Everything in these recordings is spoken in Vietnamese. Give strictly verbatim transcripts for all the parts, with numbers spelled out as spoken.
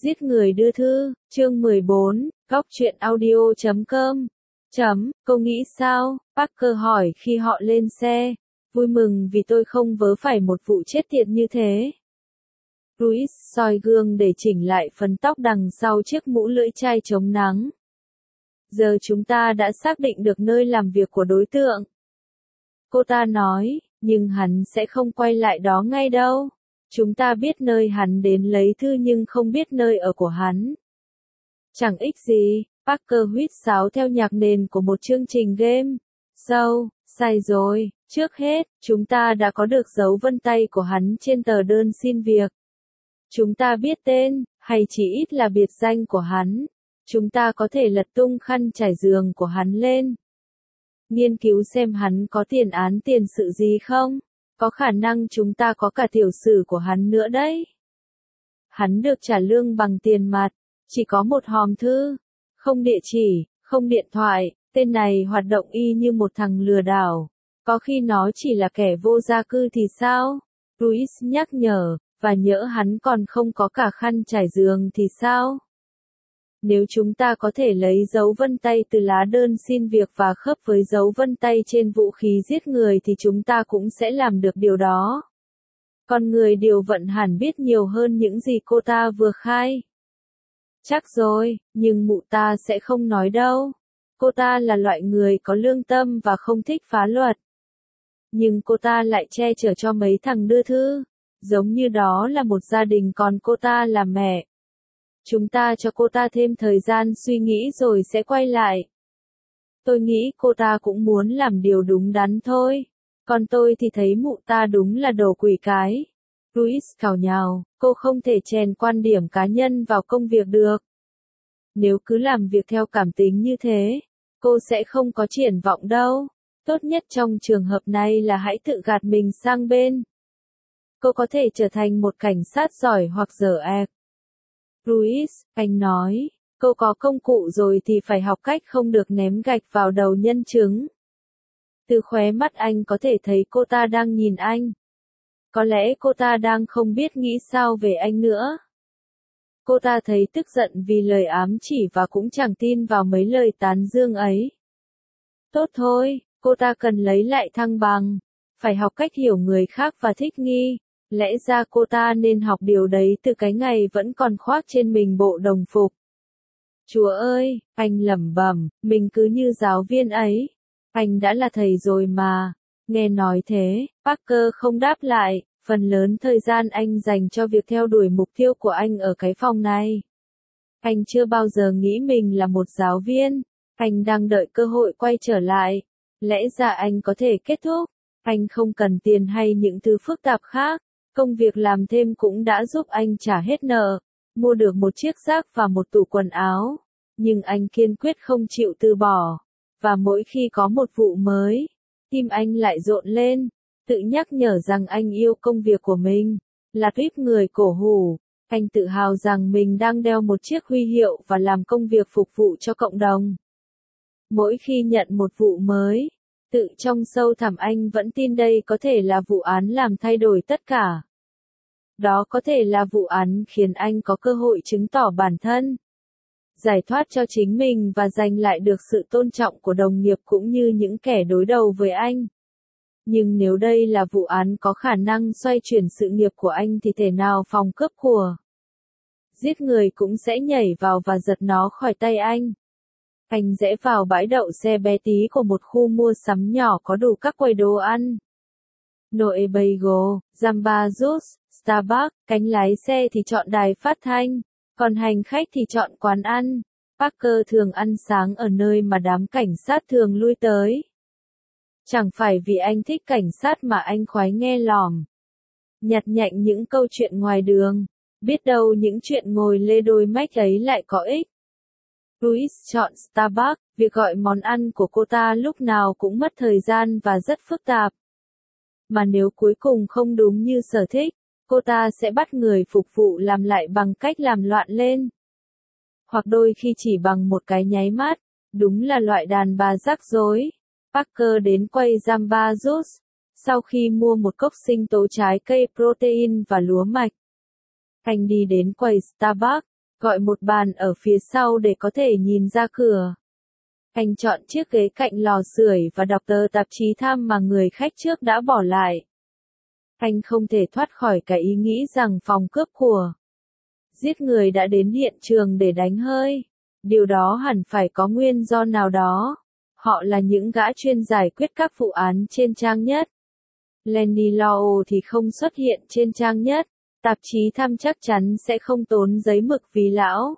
Giết người đưa thư, chương mười bốn, góc truyện audio chấm com. Chấm, cô nghĩ sao? Parker hỏi khi họ lên xe. Vui mừng vì tôi không vớ phải một vụ chết tiệt như thế. Louis soi gương để chỉnh lại phần tóc đằng sau chiếc mũ lưỡi chai chống nắng. Giờ chúng ta đã xác định được nơi làm việc của đối tượng. Cô ta nói, nhưng hắn sẽ không quay lại đó ngay đâu. Chúng ta biết nơi hắn đến lấy thư nhưng không biết nơi ở của hắn. Chẳng ích gì, Parker huýt sáo theo nhạc nền của một chương trình game. Sao, sai rồi, trước hết, chúng ta đã có được dấu vân tay của hắn trên tờ đơn xin việc. Chúng ta biết tên, hay chỉ ít là biệt danh của hắn. Chúng ta có thể lật tung khăn trải giường của hắn lên. Nghiên cứu xem hắn có tiền án tiền sự gì không. Có khả năng chúng ta có cả tiểu sử của hắn nữa đấy. Hắn được trả lương bằng tiền mặt, chỉ có một hòm thư, không địa chỉ, không điện thoại, tên này hoạt động y như một thằng lừa đảo. Có khi nó chỉ là kẻ vô gia cư thì sao? Louis nhắc nhở, và nhỡ hắn còn không có cả khăn trải giường thì sao? Nếu chúng ta có thể lấy dấu vân tay từ lá đơn xin việc và khớp với dấu vân tay trên vũ khí giết người thì chúng ta cũng sẽ làm được điều đó. Con người điều vận hẳn biết nhiều hơn những gì cô ta vừa khai. Chắc rồi, nhưng mụ ta sẽ không nói đâu. Cô ta là loại người có lương tâm và không thích phá luật. Nhưng cô ta lại che chở cho mấy thằng đưa thư. Giống như đó là một gia đình còn cô ta là mẹ. Chúng ta cho cô ta thêm thời gian suy nghĩ rồi sẽ quay lại. Tôi nghĩ cô ta cũng muốn làm điều đúng đắn thôi. Còn tôi thì thấy mụ ta đúng là đồ quỷ cái. Louis cào nhào, cô không thể chèn quan điểm cá nhân vào công việc được. Nếu cứ làm việc theo cảm tính như thế, cô sẽ không có triển vọng đâu. Tốt nhất trong trường hợp này là hãy tự gạt mình sang bên. Cô có thể trở thành một cảnh sát giỏi hoặc dở ẹc. Louis, anh nói, cô có công cụ rồi thì phải học cách không được ném gạch vào đầu nhân chứng. Từ khóe mắt anh có thể thấy cô ta đang nhìn anh. Có lẽ cô ta đang không biết nghĩ sao về anh nữa. Cô ta thấy tức giận vì lời ám chỉ và cũng chẳng tin vào mấy lời tán dương ấy. Tốt thôi, cô ta cần lấy lại thăng bằng. Phải học cách hiểu người khác và thích nghi. Lẽ ra cô ta nên học điều đấy từ cái ngày vẫn còn khoác trên mình bộ đồng phục. Chúa ơi, anh lẩm bẩm, mình cứ như giáo viên ấy. Anh đã là thầy rồi mà. Nghe nói thế, Parker không đáp lại, phần lớn thời gian anh dành cho việc theo đuổi mục tiêu của anh ở cái phòng này. Anh chưa bao giờ nghĩ mình là một giáo viên. Anh đang đợi cơ hội quay trở lại. Lẽ ra anh có thể kết thúc. Anh không cần tiền hay những thứ phức tạp khác. Công việc làm thêm cũng đã giúp anh trả hết nợ, mua được một chiếc rác và một tủ quần áo. Nhưng anh kiên quyết không chịu từ bỏ. Và mỗi khi có một vụ mới, tim anh lại rộn lên, tự nhắc nhở rằng anh yêu công việc của mình. Là tuyếp người cổ hủ, anh tự hào rằng mình đang đeo một chiếc huy hiệu và làm công việc phục vụ cho cộng đồng. Mỗi khi nhận một vụ mới, tự trong sâu thẳm anh vẫn tin đây có thể là vụ án làm thay đổi tất cả. Đó có thể là vụ án khiến anh có cơ hội chứng tỏ bản thân, giải thoát cho chính mình và giành lại được sự tôn trọng của đồng nghiệp cũng như những kẻ đối đầu với anh. Nhưng nếu đây là vụ án có khả năng xoay chuyển sự nghiệp của anh thì thể nào phòng cướp của giết người cũng sẽ nhảy vào và giật nó khỏi tay anh. Anh rẽ vào bãi đậu xe bé tí của một khu mua sắm nhỏ có đủ các quầy đồ ăn. Noe Bagel, Jamba Juice, Starbucks, cánh lái xe thì chọn đài phát thanh, còn hành khách thì chọn quán ăn. Parker thường ăn sáng ở nơi mà đám cảnh sát thường lui tới. Chẳng phải vì anh thích cảnh sát mà anh khoái nghe lỏm nhặt nhạnh những câu chuyện ngoài đường. Biết đâu những chuyện ngồi lê đôi mách ấy lại có ích. Louis chọn Starbucks, việc gọi món ăn của cô ta lúc nào cũng mất thời gian và rất phức tạp. Mà nếu cuối cùng không đúng như sở thích, cô ta sẽ bắt người phục vụ làm lại bằng cách làm loạn lên. Hoặc đôi khi chỉ bằng một cái nháy mắt, đúng là loại đàn bà rắc rối. Parker đến quầy Jamba Juice, sau khi mua một cốc sinh tố trái cây protein và lúa mạch. Anh đi đến quầy Starbucks, gọi một bàn ở phía sau để có thể nhìn ra cửa. Anh chọn chiếc ghế cạnh lò sưởi và đọc tờ tạp chí tham mà người khách trước đã bỏ lại. Anh không thể thoát khỏi cái ý nghĩ rằng phòng cướp của giết người đã đến hiện trường để đánh hơi. Điều đó hẳn phải có nguyên do nào đó. Họ là những gã chuyên giải quyết các vụ án trên trang nhất. Lenny Law thì không xuất hiện trên trang nhất. Tạp chí tham chắc chắn sẽ không tốn giấy mực vì lão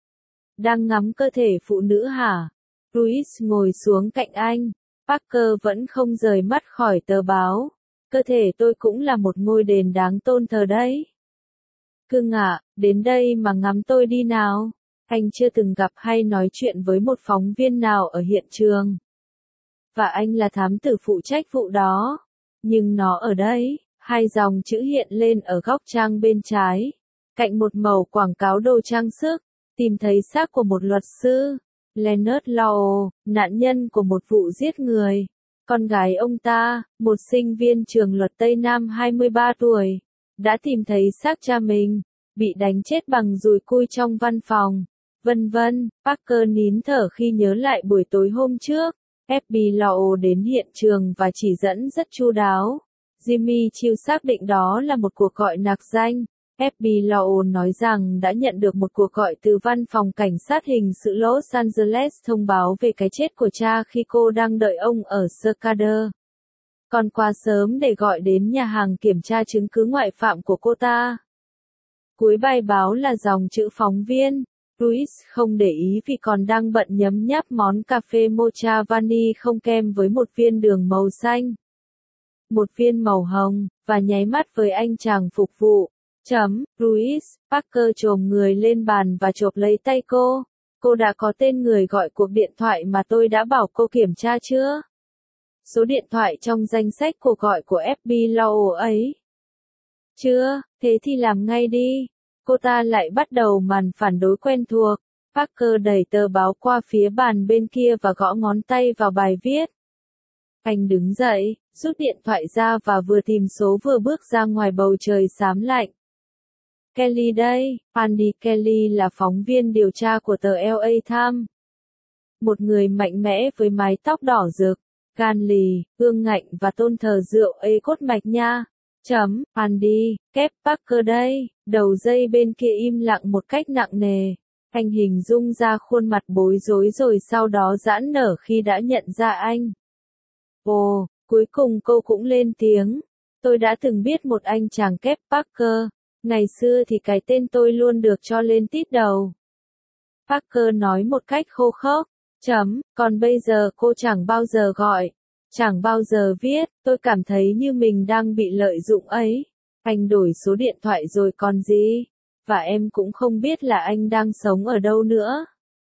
đang ngắm cơ thể phụ nữ hả? Louis ngồi xuống cạnh anh. Parker vẫn không rời mắt khỏi tờ báo. Cơ thể tôi cũng là một ngôi đền đáng tôn thờ đấy. Cưng ạ, đến đây mà ngắm tôi đi nào. Anh chưa từng gặp hay nói chuyện với một phóng viên nào ở hiện trường. Và anh là thám tử phụ trách vụ đó. Nhưng nó ở đây. Hai dòng chữ hiện lên ở góc trang bên trái. Cạnh một mẩu quảng cáo đồ trang sức. Tìm thấy xác của một luật sư. Leonard Law, nạn nhân của một vụ giết người. Con gái ông ta, một sinh viên trường luật Tây Nam hai mươi ba tuổi, đã tìm thấy xác cha mình, bị đánh chết bằng dùi cui trong văn phòng. Vân vân, Parker nín thở khi nhớ lại buổi tối hôm trước. ép bê i Law đến hiện trường và chỉ dẫn rất chu đáo. Jimmy Chiu xác định đó là một cuộc gọi nạc danh. ép bê i Law nói rằng đã nhận được một cuộc gọi từ văn phòng cảnh sát hình sự Los Angeles thông báo về cái chết của cha khi cô đang đợi ông ở Skadden. Còn quá sớm để gọi đến nhà hàng kiểm tra chứng cứ ngoại phạm của cô ta. Cuối bài báo là dòng chữ phóng viên. Louis không để ý vì còn đang bận nhấm nháp món cà phê mocha vani không kem với một viên đường màu xanh, một viên màu hồng, và nháy mắt với anh chàng phục vụ. Chấm, Louis, Parker chồm người lên bàn và chộp lấy tay cô. Cô đã có tên người gọi cuộc điện thoại mà tôi đã bảo cô kiểm tra chưa? Số điện thoại trong danh sách cuộc gọi của ép bê i Law ấy. Chưa, thế thì làm ngay đi. Cô ta lại bắt đầu màn phản đối quen thuộc. Parker đẩy tờ báo qua phía bàn bên kia và gõ ngón tay vào bài viết. Anh đứng dậy, rút điện thoại ra và vừa tìm số vừa bước ra ngoài bầu trời xám lạnh. Kelly đây, Andy Kelly là phóng viên điều tra của tờ lờ a Times. Một người mạnh mẽ với mái tóc đỏ rực, gan lì, ương ngạnh và tôn thờ rượu ê cốt mạch nha. Chấm, Andy, kép Parker đây, đầu dây bên kia im lặng một cách nặng nề. Anh hình dung ra khuôn mặt bối rối rồi sau đó giãn nở khi đã nhận ra anh. Ồ, cuối cùng cô cũng lên tiếng. Tôi đã từng biết một anh chàng kép Parker. Ngày xưa thì cái tên tôi luôn được cho lên tít đầu. Parker nói một cách khô khốc. Chấm, còn bây giờ cô chẳng bao giờ gọi. Chẳng bao giờ viết, tôi cảm thấy như mình đang bị lợi dụng ấy. Anh đổi số điện thoại rồi còn gì? Và em cũng không biết là anh đang sống ở đâu nữa.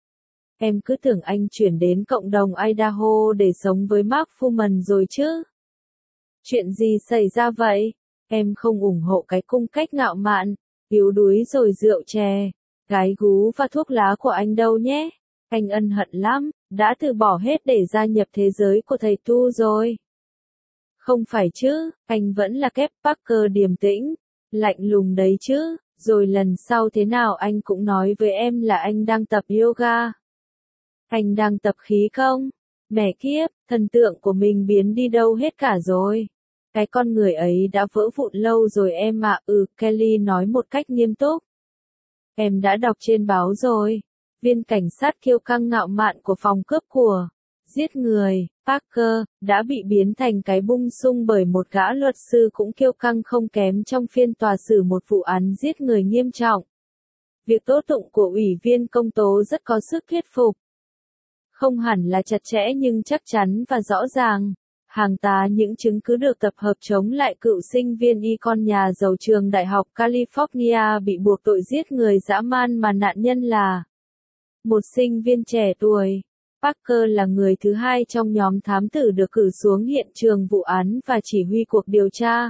Em cứ tưởng anh chuyển đến cộng đồng Idaho để sống với Mark Fuhrman rồi chứ. Chuyện gì xảy ra vậy? Em không ủng hộ cái cung cách ngạo mạn, yếu đuối rồi rượu chè, gái gú và thuốc lá của anh đâu nhé. Anh ân hận lắm, đã từ bỏ hết để gia nhập thế giới của thầy Tu rồi. Không phải chứ, anh vẫn là kép Parker điềm tĩnh, lạnh lùng đấy chứ, rồi lần sau thế nào anh cũng nói với em là anh đang tập yoga. Anh đang tập khí công? Mẹ kiếp, thần tượng của mình biến đi đâu hết cả rồi. Cái con người ấy đã vỡ vụn lâu rồi em ạ. Ừ, Kelly nói một cách nghiêm túc. Em đã đọc trên báo rồi. Viên cảnh sát kiêu căng ngạo mạn của phòng cướp của giết người, Parker, đã bị biến thành cái bung sung bởi một gã luật sư cũng kiêu căng không kém trong phiên tòa xử một vụ án giết người nghiêm trọng. Việc tố tụng của Ủy viên công tố rất có sức thuyết phục. Không hẳn là chặt chẽ nhưng chắc chắn và rõ ràng. Hàng tá những chứng cứ được tập hợp chống lại cựu sinh viên y con nhà giàu trường Đại học California bị buộc tội giết người dã man mà nạn nhân là một sinh viên trẻ tuổi. Parker là người thứ hai trong nhóm thám tử được cử xuống hiện trường vụ án và chỉ huy cuộc điều tra.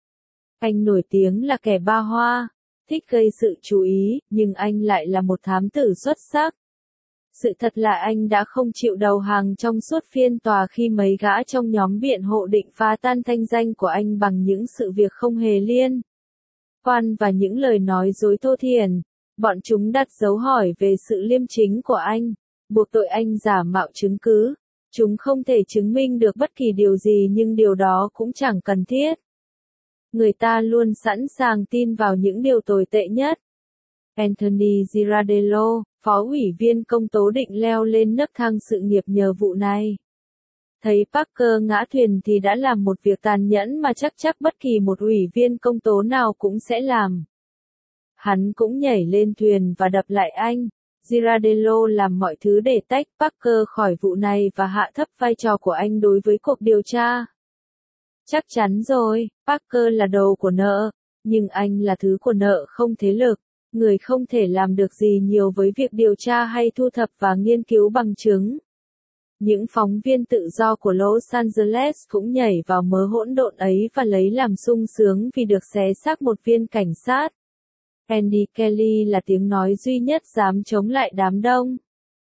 Anh nổi tiếng là kẻ ba hoa, thích gây sự chú ý, nhưng anh lại là một thám tử xuất sắc. Sự thật là anh đã không chịu đầu hàng trong suốt phiên tòa khi mấy gã trong nhóm biện hộ định phá tan thanh danh của anh bằng những sự việc không hề liên quan và những lời nói dối thô thiển. Bọn chúng đặt dấu hỏi về sự liêm chính của anh, buộc tội anh giả mạo chứng cứ. Chúng không thể chứng minh được bất kỳ điều gì nhưng điều đó cũng chẳng cần thiết. Người ta luôn sẵn sàng tin vào những điều tồi tệ nhất. Anthony Girardello, phó ủy viên công tố định leo lên nấc thang sự nghiệp nhờ vụ này. Thấy Parker ngã thuyền thì đã làm một việc tàn nhẫn mà chắc chắc bất kỳ một ủy viên công tố nào cũng sẽ làm. Hắn cũng nhảy lên thuyền và đập lại anh. Girardello làm mọi thứ để tách Parker khỏi vụ này và hạ thấp vai trò của anh đối với cuộc điều tra. Chắc chắn rồi, Parker là đầu của nợ, nhưng anh là thứ của nợ không thế lực, người không thể làm được gì nhiều với việc điều tra hay thu thập và nghiên cứu bằng chứng. Những phóng viên tự do của Los Angeles cũng nhảy vào mớ hỗn độn ấy và lấy làm sung sướng vì được xé xác một viên cảnh sát. Andy Kelly là tiếng nói duy nhất dám chống lại đám đông.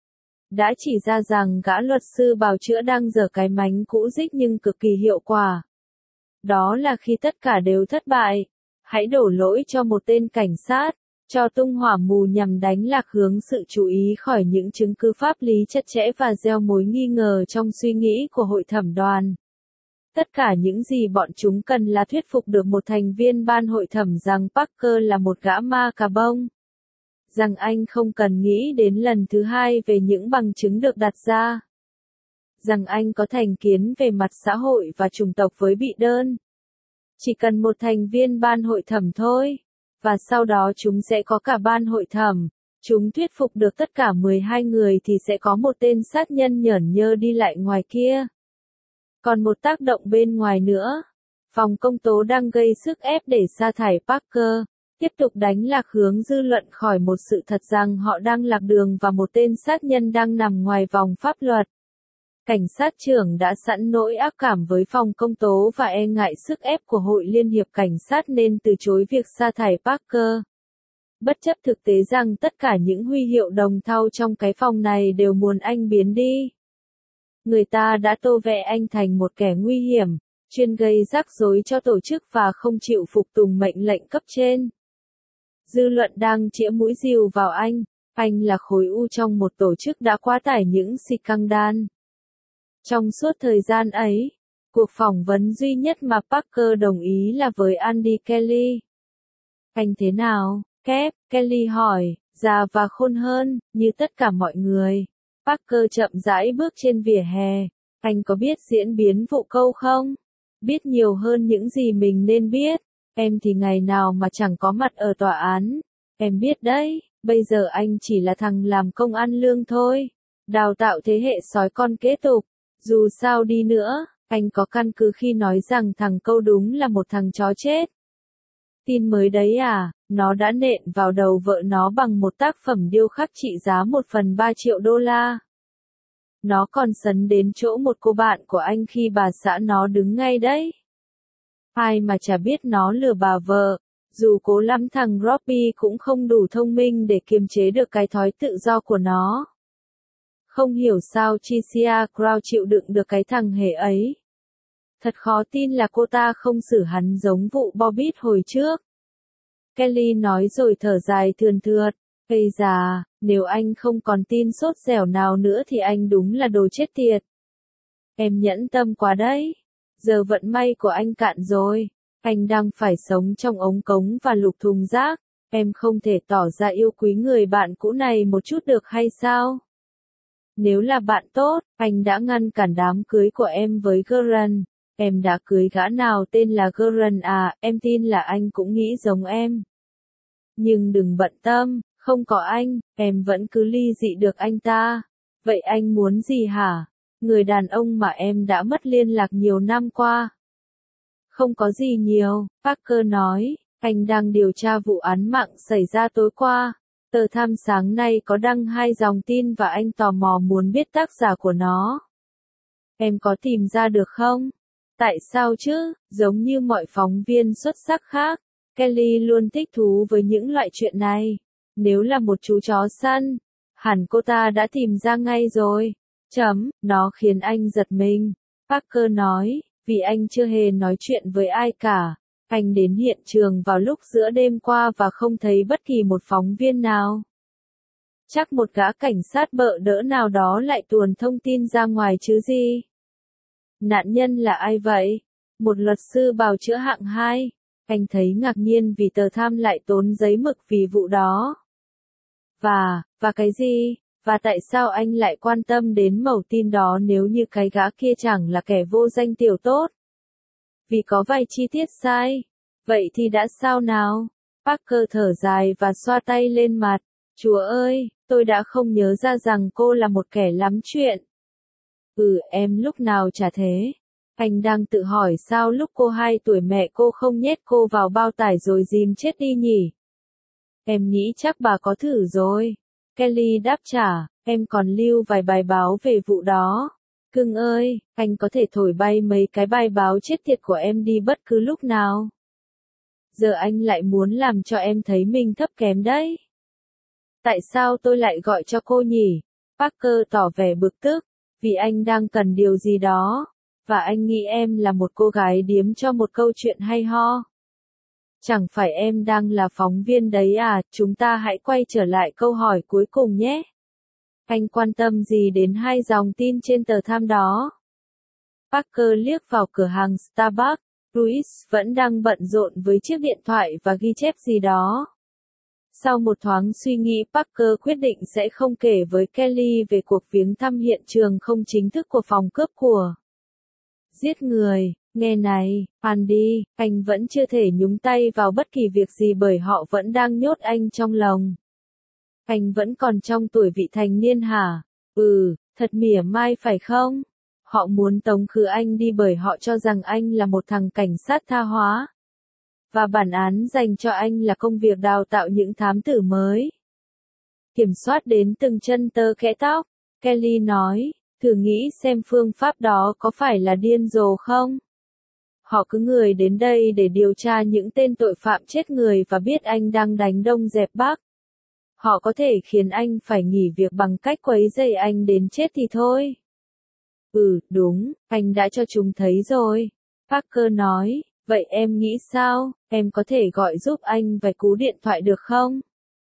Đã chỉ ra rằng gã luật sư bào chữa đang giở cái mánh cũ dích nhưng cực kỳ hiệu quả. Đó là khi tất cả đều thất bại, hãy đổ lỗi cho một tên cảnh sát, cho tung hỏa mù nhằm đánh lạc hướng sự chú ý khỏi những chứng cứ pháp lý chặt chẽ và gieo mối nghi ngờ trong suy nghĩ của hội thẩm đoàn. Tất cả những gì bọn chúng cần là thuyết phục được một thành viên ban hội thẩm rằng Parker là một gã ma cà bông. Rằng anh không cần nghĩ đến lần thứ hai về những bằng chứng được đặt ra. Rằng anh có thành kiến về mặt xã hội và chủng tộc với bị đơn. Chỉ cần một thành viên ban hội thẩm thôi. Và sau đó chúng sẽ có cả ban hội thẩm. Chúng thuyết phục được tất cả mười hai người thì sẽ có một tên sát nhân nhởn nhơ đi lại ngoài kia. Còn một tác động bên ngoài nữa. Phòng công tố đang gây sức ép để sa thải Parker, tiếp tục đánh lạc hướng dư luận khỏi một sự thật rằng họ đang lạc đường và một tên sát nhân đang nằm ngoài vòng pháp luật. Cảnh sát trưởng đã sẵn nỗi ác cảm với phòng công tố và e ngại sức ép của Hội Liên hiệp Cảnh sát nên từ chối việc sa thải Parker. Bất chấp thực tế rằng tất cả những huy hiệu đồng thau trong cái phòng này đều muốn anh biến đi. Người ta đã tô vẽ anh thành một kẻ nguy hiểm, chuyên gây rắc rối cho tổ chức và không chịu phục tùng mệnh lệnh cấp trên. Dư luận đang chĩa mũi dìu vào anh, anh là khối u trong một tổ chức đã quá tải những scandal. Trong suốt thời gian ấy, cuộc phỏng vấn duy nhất mà Parker đồng ý là với Andy Kelly. Anh thế nào, Kép? Kelly hỏi, già và khôn hơn, như tất cả mọi người. Parker chậm rãi bước trên vỉa hè. Anh có biết diễn biến vụ câu không? Biết nhiều hơn những gì mình nên biết. Em thì ngày nào mà chẳng có mặt ở tòa án. Em biết đấy, bây giờ anh chỉ là thằng làm công ăn lương thôi. Đào tạo thế hệ sói con kế tục. Dù sao đi nữa, anh có căn cứ khi nói rằng thằng câu đúng là một thằng chó chết. Tin mới đấy à, nó đã nện vào đầu vợ nó bằng một tác phẩm điêu khắc trị giá một phần ba triệu đô la. Nó còn sấn đến chỗ một cô bạn của anh khi bà xã nó đứng ngay đấy. Ai mà chả biết nó lừa bà vợ, dù cố lắm thằng Robbie cũng không đủ thông minh để kiềm chế được cái thói tự do của nó. Không hiểu sao Tricia Crow chịu đựng được cái thằng hề ấy. Thật khó tin là cô ta không xử hắn giống vụ Bobbitt hồi trước. Kelly nói rồi thở dài thườn thượt. Ây già, nếu anh không còn tin sốt dẻo nào nữa thì anh đúng là đồ chết tiệt. Em nhẫn tâm quá đấy. Giờ vận may của anh cạn rồi. Anh đang phải sống trong ống cống và lục thùng rác. Em không thể tỏ ra yêu quý người bạn cũ này một chút được hay sao? Nếu là bạn tốt, anh đã ngăn cản đám cưới của em với Garen. Em đã cưới gã nào tên là Garen à, em tin là anh cũng nghĩ giống em. Nhưng đừng bận tâm, không có anh, em vẫn cứ ly dị được anh ta. Vậy anh muốn gì hả? Người đàn ông mà em đã mất liên lạc nhiều năm qua. Không có gì nhiều, Parker nói, anh đang điều tra vụ án mạng xảy ra tối qua. Tờ Tham sáng nay có đăng hai dòng tin và anh tò mò muốn biết tác giả của nó. Em có tìm ra được không? Tại sao chứ? Giống như mọi phóng viên xuất sắc khác, Kelly luôn thích thú với những loại chuyện này. Nếu là một chú chó săn, hẳn cô ta đã tìm ra ngay rồi. Chấm, nó khiến anh giật mình. Parker nói, vì anh chưa hề nói chuyện với ai cả. Anh đến hiện trường vào lúc giữa đêm qua và không thấy bất kỳ một phóng viên nào. Chắc một gã cảnh sát bợ đỡ nào đó lại tuồn thông tin ra ngoài chứ gì. Nạn nhân là ai vậy? Một luật sư bào chữa hạng hai. Anh thấy ngạc nhiên vì tờ Time lại tốn giấy mực vì vụ đó. Và, và cái gì? Và tại sao anh lại quan tâm đến mẩu tin đó nếu như cái gã kia chẳng là kẻ vô danh tiểu tốt? Vì có vài chi tiết sai. Vậy thì đã sao nào? Parker thở dài và xoa tay lên mặt. Chúa ơi, tôi đã không nhớ ra rằng cô là một kẻ lắm chuyện. Ừ, em lúc nào chả thế. Anh đang tự hỏi sao lúc cô hai tuổi mẹ cô không nhét cô vào bao tải rồi dìm chết đi nhỉ? Em nghĩ chắc bà có thử rồi. Kelly đáp trả, em còn lưu vài bài báo về vụ đó. Cưng ơi, anh có thể thổi bay mấy cái bài báo chết tiệt của em đi bất cứ lúc nào. Giờ anh lại muốn làm cho em thấy mình thấp kém đấy. Tại sao tôi lại gọi cho cô nhỉ? Parker tỏ vẻ bực tức, vì anh đang cần điều gì đó, và anh nghĩ em là một cô gái điếm cho một câu chuyện hay ho. Chẳng phải em đang là phóng viên đấy à, chúng ta hãy quay trở lại câu hỏi cuối cùng nhé. Anh quan tâm gì đến hai dòng tin trên tờ Time đó? Parker liếc vào cửa hàng Starbucks, Louis vẫn đang bận rộn với chiếc điện thoại và ghi chép gì đó. Sau một thoáng suy nghĩ, Parker quyết định sẽ không kể với Kelly về cuộc viếng thăm hiện trường không chính thức của phòng cướp của giết người. Nghe này, Andy, anh vẫn chưa thể nhúng tay vào bất kỳ việc gì bởi họ vẫn đang nhốt anh trong lồng. Anh vẫn còn trong tuổi vị thành niên hả? Ừ, thật mỉa mai phải không? Họ muốn tống khứ anh đi bởi họ cho rằng anh là một thằng cảnh sát tha hóa. Và bản án dành cho anh là công việc đào tạo những thám tử mới. Kiểm soát đến từng chân tơ kẽ tóc, Kelly nói, thử nghĩ xem phương pháp đó có phải là điên rồ không? Họ cứ người đến đây để điều tra những tên tội phạm chết người và biết anh đang đánh Đông dẹp Bắc. Họ có thể khiến anh phải nghỉ việc bằng cách quấy rầy anh đến chết thì thôi. Ừ, đúng, anh đã cho chúng thấy rồi. Parker nói, vậy em nghĩ sao, em có thể gọi giúp anh vài cú điện thoại được không?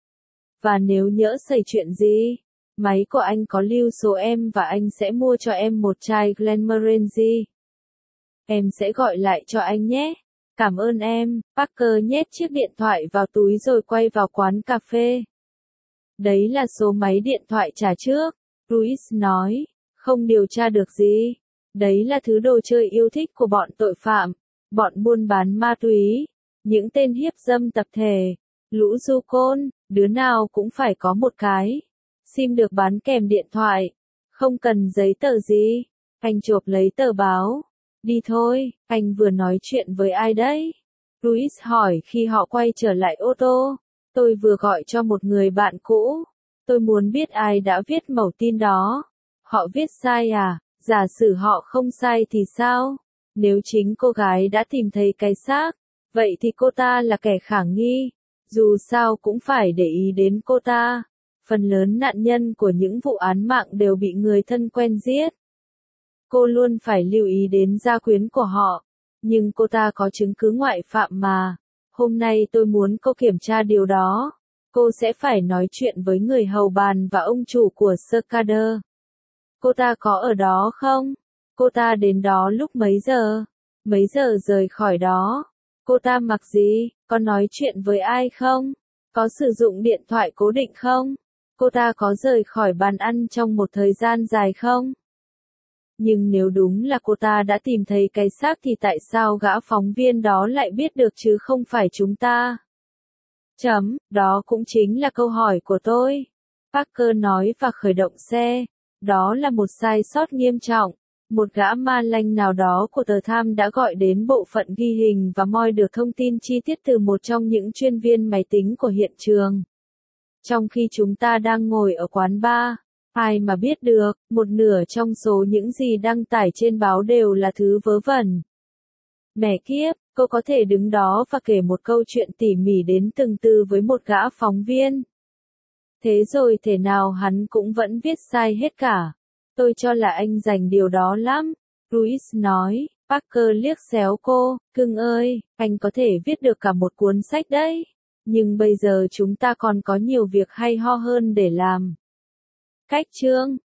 Và nếu nhỡ xảy chuyện gì, máy của anh có lưu số em và anh sẽ mua cho em một chai Glenmorangie. Em sẽ gọi lại cho anh nhé. Cảm ơn em. Parker nhét chiếc điện thoại vào túi rồi quay vào quán cà phê. Đấy là số máy điện thoại trả trước, Louis nói, không điều tra được gì. Đấy là thứ đồ chơi yêu thích của bọn tội phạm, bọn buôn bán ma túy, những tên hiếp dâm tập thể, lũ du côn, đứa nào cũng phải có một cái. Sim được bán kèm điện thoại, không cần giấy tờ gì. Anh chộp lấy tờ báo. Đi thôi, anh vừa nói chuyện với ai đấy? Louis hỏi khi họ quay trở lại ô tô. Tôi vừa gọi cho một người bạn cũ. Tôi muốn biết ai đã viết mẩu tin đó. Họ viết sai à? Giả sử họ không sai thì sao? Nếu chính cô gái đã tìm thấy cái xác, vậy thì cô ta là kẻ khả nghi. Dù sao cũng phải để ý đến cô ta. Phần lớn nạn nhân của những vụ án mạng đều bị người thân quen giết. Cô luôn phải lưu ý đến gia quyến của họ. Nhưng cô ta có chứng cứ ngoại phạm mà. Hôm nay tôi muốn cô kiểm tra điều đó. Cô sẽ phải nói chuyện với người hầu bàn và ông chủ của Skader. Cô ta có ở đó không? Cô ta đến đó lúc mấy giờ? Mấy giờ rời khỏi đó? Cô ta mặc gì? Có nói chuyện với ai không? Có sử dụng điện thoại cố định không? Cô ta có rời khỏi bàn ăn trong một thời gian dài không? Nhưng nếu đúng là cô ta đã tìm thấy cái xác thì tại sao gã phóng viên đó lại biết được chứ không phải chúng ta? Chấm, đó cũng chính là câu hỏi của tôi. Parker nói và khởi động xe. Đó là một sai sót nghiêm trọng. Một gã ma lanh nào đó của tờ Time đã gọi đến bộ phận ghi hình và moi được thông tin chi tiết từ một trong những chuyên viên máy tính của hiện trường. Trong khi chúng ta đang ngồi ở quán bar, ai mà biết được, một nửa trong số những gì đăng tải trên báo đều là thứ vớ vẩn. Mẹ kiếp, cô có thể đứng đó và kể một câu chuyện tỉ mỉ đến từng từ với một gã phóng viên. Thế rồi thể nào hắn cũng vẫn viết sai hết cả. Tôi cho là anh dành điều đó lắm, Louis nói, Parker liếc xéo cô, cưng ơi, anh có thể viết được cả một cuốn sách đấy. Nhưng bây giờ chúng ta còn có nhiều việc hay ho hơn để làm. Cách chương